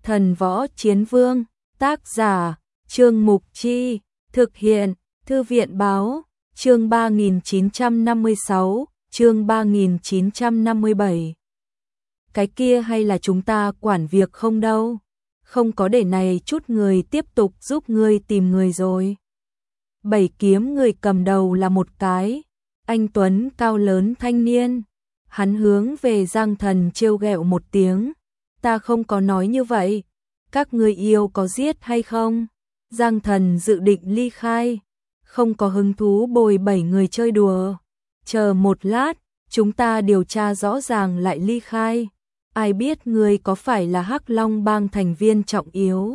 Thần Võ Chiến Vương, tác giả, Trương Mục Chi, thực hiện, Thư viện Báo, chương 3956, chương 3957. Cái kia hay là chúng ta quản việc không đâu, không có để này chút người tiếp tục giúp ngươi tìm người rồi. Bảy kiếm người cầm đầu là một cái anh tuấn cao lớn thanh niên, hắn hướng về Giang Thần trêu ghẹo một tiếng, ta không có nói như vậy, các ngươi yêu có giết hay không? Giang Thần dự định ly khai, không có hứng thú bồi bảy người chơi đùa, chờ một lát, chúng ta điều tra rõ ràng lại ly khai, ai biết ngươi có phải là Hắc Long Bang thành viên trọng yếu.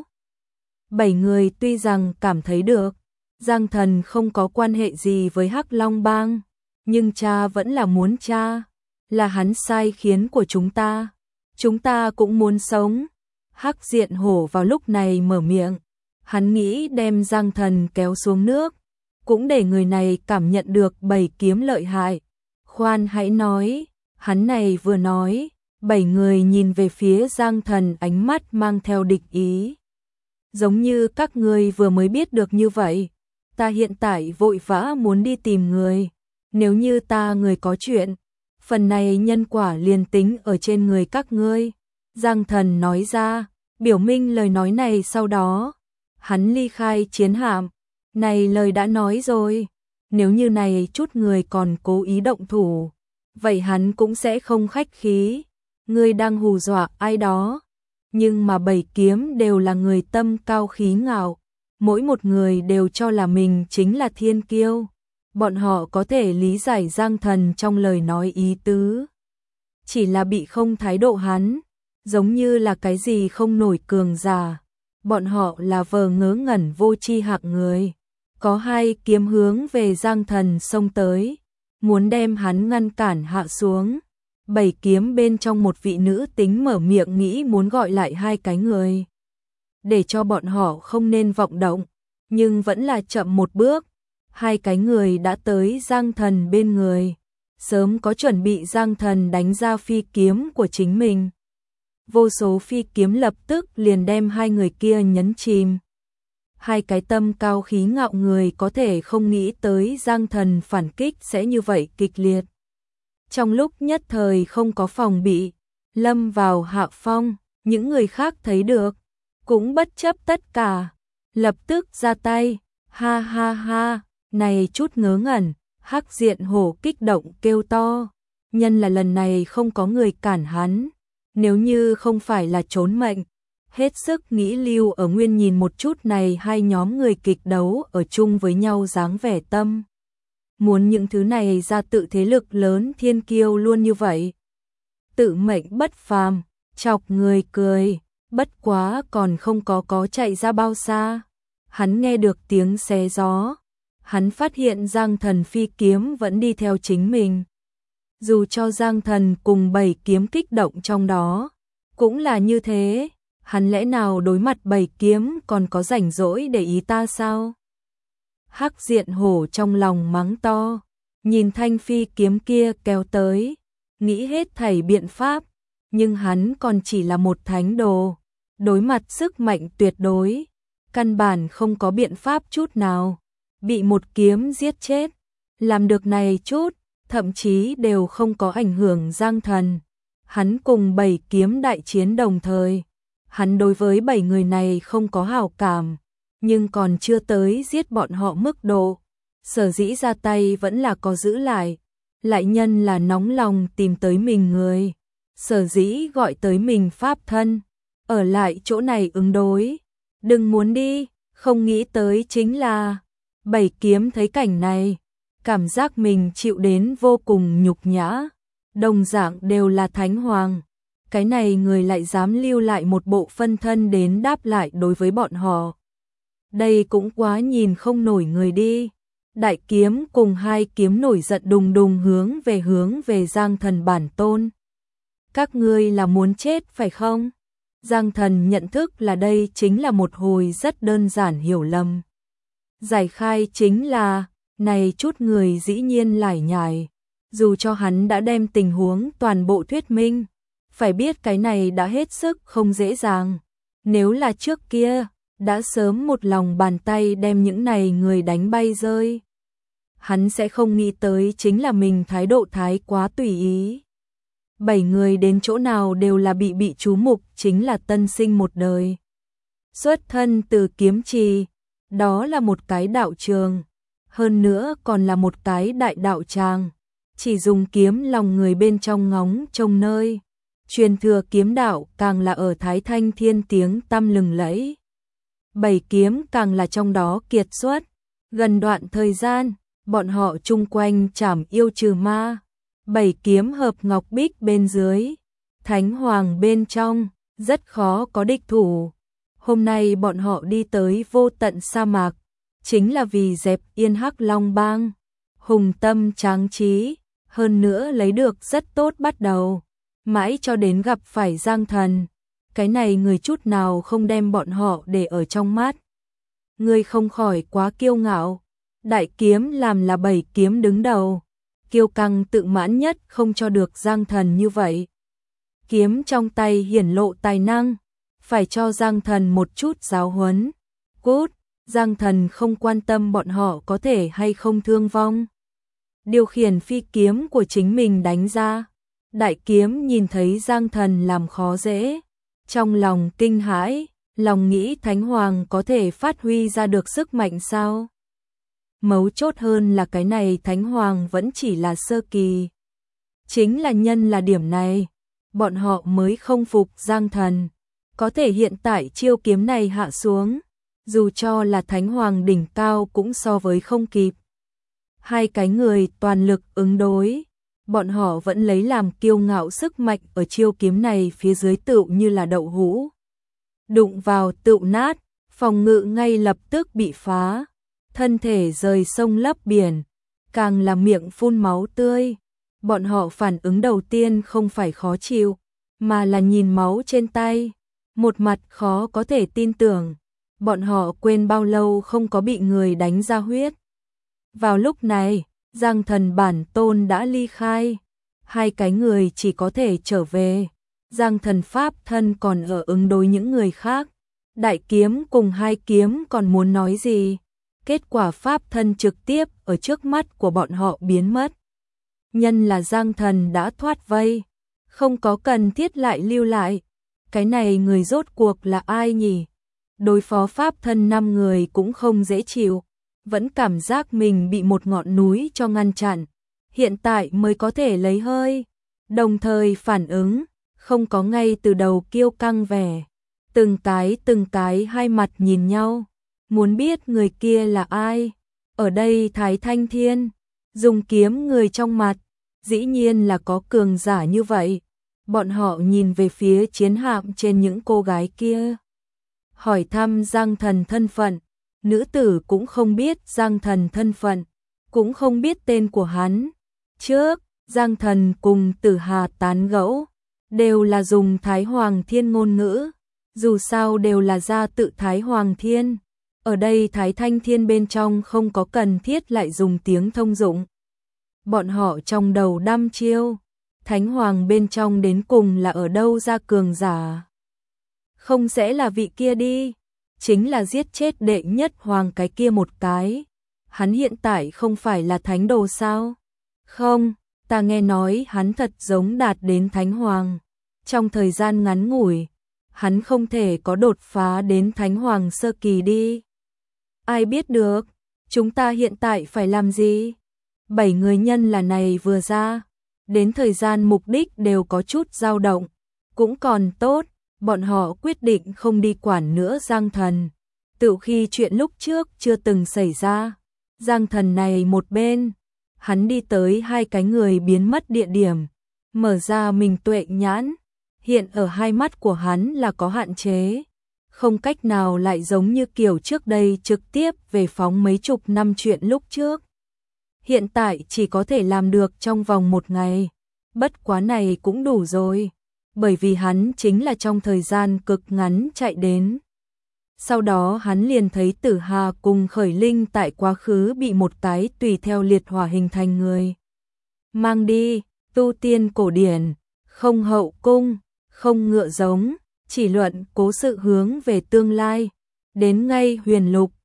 Bảy người tuy rằng cảm thấy được, Giang Thần không có quan hệ gì với Hắc Long Bang, nhưng cha vẫn là muốn cha, là hắn sai khiến của chúng ta cũng muốn sống. Hắc Diện Hổ vào lúc này mở miệng, hắn nghĩ đem Giang Thần kéo xuống nước, cũng để người này cảm nhận được bảy kiếm lợi hại. Khoan hãy nói, hắn này vừa nói, bảy người nhìn về phía Giang Thần ánh mắt mang theo địch ý. Giống như các ngươi vừa mới biết được như vậy, ta hiện tại vội vã muốn đi tìm người, nếu như ta người có chuyện, phần này nhân quả liền tính ở trên người các ngươi. Giang Thần nói ra, biểu minh lời nói này sau đó, hắn ly khai chiến hạm, này lời đã nói rồi, nếu như này chút người còn cố ý động thủ, vậy hắn cũng sẽ không khách khí, ngươi đang hù dọa ai đó, nhưng mà bảy kiếm đều là người tâm cao khí ngạo, mỗi một người đều cho là mình chính là thiên kiêu, bọn họ có thể lý giải Giang Thần trong lời nói ý tứ, chỉ là bị không thái độ hắn, giống như là cái gì không nổi cường giả, bọn họ là vờ ngớ ngẩn vô tri hạng người. Có hai kiếm hướng về Giang Thần xông tới, muốn đem hắn ngăn cản hạ xuống. Bảy kiếm bên trong một vị nữ tính mở miệng nghĩ muốn gọi lại hai cái người, để cho bọn họ không nên vọng động, nhưng vẫn là chậm một bước. Hai cái người đã tới Giang Thần bên người, sớm có chuẩn bị. Giang Thần đánh ra phi kiếm của chính mình, vô số phi kiếm lập tức liền đem hai người kia nhấn chìm. Hai cái tâm cao khí ngạo người có thể không nghĩ tới Giang Thần phản kích sẽ như vậy kịch liệt. Trong lúc nhất thời không có phòng bị, lâm vào hạ phong, những người khác thấy được, cũng bất chấp tất cả, lập tức ra tay, ha ha ha, này chút ngớ ngẩn, Hắc Diện Hổ kích động kêu to, nhân là lần này không có người cản hắn, nếu như không phải là trốn mệnh, hết sức nghĩ lưu ở nguyên nhìn một chút này hai nhóm người kịch đấu ở chung với nhau dáng vẻ tâm. Muốn những thứ này ra tự thế lực lớn thiên kiêu luôn như vậy. Tự mệnh bất phàm, chọc người cười, bất quá còn không có chạy ra bao xa. Hắn nghe được tiếng xé gió, hắn phát hiện Giang Thần phi kiếm vẫn đi theo chính mình. Dù cho Giang Thần cùng bảy kiếm kích động trong đó, cũng là như thế. Hắn lẽ nào đối mặt bảy kiếm còn có rảnh rỗi để ý ta sao? Hắc Diện Hổ trong lòng mắng to, nhìn thanh phi kiếm kia kéo tới, nghĩ hết thảy biện pháp, nhưng hắn còn chỉ là một thánh đồ, đối mặt sức mạnh tuyệt đối, căn bản không có biện pháp chút nào, bị một kiếm giết chết, làm được này chút, thậm chí đều không có ảnh hưởng Giang Thần. Hắn cùng bảy kiếm đại chiến đồng thời. Hắn đối với bảy người này không có hảo cảm, nhưng còn chưa tới giết bọn họ mức độ. Sở dĩ ra tay vẫn là có giữ lại nhân là nóng lòng tìm tới mình người. Sở dĩ gọi tới mình pháp thân, ở lại chỗ này ứng đối. Đừng muốn đi, không nghĩ tới chính là bảy kiếm thấy cảnh này, cảm giác mình chịu đến vô cùng nhục nhã. Đồng dạng đều là thánh hoàng. Cái này người lại dám lưu lại một bộ phân thân đến đáp lại đối với bọn họ. Đây cũng quá nhìn không nổi người đi. Đại kiếm cùng hai kiếm nổi giận đùng đùng hướng về Giang Thần bản tôn. Các ngươi là muốn chết phải không? Giang Thần nhận thức là đây chính là một hồi rất đơn giản hiểu lầm. Giải khai chính là, này chút người dĩ nhiên lải nhải. Dù cho hắn đã đem tình huống toàn bộ thuyết minh, phải biết cái này đã hết sức không dễ dàng. Nếu là trước kia, đã sớm một lòng bàn tay đem những này người đánh bay rơi. Hắn sẽ không nghĩ tới chính là mình thái độ thái quá tùy ý. 7 người đến chỗ nào đều là bị chú mục, chính là tân sinh một đời. Xuất thân từ kiếm trì, đó là một cái đạo trường, hơn nữa còn là một cái đại đạo tràng, chỉ dùng kiếm lòng người bên trong ngóng trông nơi. Truyền thừa kiếm đạo càng là ở Thái Thanh Thiên tiếng tăm lừng lẫy. 7 kiếm càng là trong đó kiệt xuất. Gần đoạn thời gian, bọn họ chung quanh trảm yêu trừ ma. 7 kiếm hợp ngọc bích bên dưới, thánh hoàng bên trong, rất khó có địch thủ. Hôm nay bọn họ đi tới vô tận sa mạc, chính là vì dẹp yên Hắc Long bang. Hùng tâm tráng trí, hơn nữa lấy được rất tốt bắt đầu. Mãi cho đến gặp phải Giang Thần, cái này người chút nào không đem bọn họ để ở trong mắt. Người không khỏi quá kiêu ngạo, đại kiếm làm là 7 kiếm đứng đầu, kiêu căng tự mãn nhất không cho được Giang Thần như vậy. Kiếm trong tay hiển lộ tài năng, phải cho Giang Thần một chút giáo huấn. Cút, Giang Thần không quan tâm bọn họ có thể hay không thương vong. Điều khiển phi kiếm của chính mình đánh ra. Đại kiếm nhìn thấy Giang Thần làm khó dễ, trong lòng kinh hãi, lòng nghĩ Thánh Hoàng có thể phát huy ra được sức mạnh sao? Mấu chốt hơn là cái này Thánh Hoàng vẫn chỉ là sơ kỳ. Chính là nhân là điểm này, bọn họ mới không phục Giang Thần. Có thể hiện tại chiêu kiếm này hạ xuống, dù cho là Thánh Hoàng đỉnh cao cũng so với không kịp. Hai cái người toàn lực ứng đối. Bọn họ vẫn lấy làm kiêu ngạo sức mạnh ở chiêu kiếm này phía dưới tựu như là đậu hũ. Đụng vào tựu nát, phòng ngự ngay lập tức bị phá, thân thể rời sông lấp biển, càng là miệng phun máu tươi. Bọn họ phản ứng đầu tiên không phải khó chịu, mà là nhìn máu trên tay, một mặt khó có thể tin tưởng. Bọn họ quên bao lâu không có bị người đánh ra huyết. Vào lúc này, Giang Thần bản tôn đã ly khai, hai cái người chỉ có thể trở về. Giang Thần pháp thân còn ở ứng đối những người khác. Đại kiếm cùng hai kiếm còn muốn nói gì? Kết quả pháp thân trực tiếp ở trước mắt của bọn họ biến mất. Nhân là Giang Thần đã thoát vây, không có cần thiết lại lưu lại. Cái này người rốt cuộc là ai nhỉ? Đối phó pháp thân 5 người cũng không dễ chịu. Vẫn cảm giác mình bị một ngọn núi cho ngăn chặn, hiện tại mới có thể lấy hơi, đồng thời phản ứng, không có ngay từ đầu kiêu căng vẻ. Từng cái hai mặt nhìn nhau, muốn biết người kia là ai. Ở đây Thái Thanh Thiên, dùng kiếm người trong mặt, dĩ nhiên là có cường giả như vậy. Bọn họ nhìn về phía chiến hạm trên những cô gái kia, hỏi thăm Giang Thần thân phận. Nữ tử cũng không biết Giang Thần thân phận, cũng không biết tên của hắn. Trước, Giang Thần cùng Tử Hà tán gẫu, đều là dùng Thái Hoàng Thiên ngôn ngữ, dù sao đều là gia tự Thái Hoàng Thiên. Ở đây Thái Thanh Thiên bên trong không có cần thiết lại dùng tiếng thông dụng. Bọn họ trong đầu đăm chiêu, Thánh Hoàng bên trong đến cùng là ở đâu ra cường giả? Không sẽ là vị kia đi. Chính là giết chết đệ nhất hoàng cái kia một cái. Hắn hiện tại không phải là thánh đồ sao? Không, ta nghe nói hắn thật giống đạt đến thánh hoàng. Trong thời gian ngắn ngủi, hắn không thể có đột phá đến thánh hoàng sơ kỳ đi. Ai biết được, chúng ta hiện tại phải làm gì? 7 người nhân là này vừa ra, đến thời gian mục đích đều có chút dao động, cũng còn tốt. Bọn họ quyết định không đi quản nữa Giang Thần. Tự khi chuyện lúc trước chưa từng xảy ra, Giang Thần này một bên, hắn đi tới hai cái người biến mất địa điểm, mở ra mình tuệ nhãn, hiện ở hai mắt của hắn là có hạn chế, không cách nào lại giống như kiểu trước đây trực tiếp về phóng mấy chục năm chuyện lúc trước. Hiện tại chỉ có thể làm được trong vòng 1 ngày, bất quá này cũng đủ rồi. Bởi vì hắn chính là trong thời gian cực ngắn chạy đến. Sau đó hắn liền thấy Tử Hà cùng Khởi Linh tại quá khứ bị một cái tùy theo liệt hỏa hình thành người mang đi, tu tiên cổ điển, không hậu cung, không ngựa giống, chỉ luận cố sự hướng về tương lai. Đến ngay huyền lục,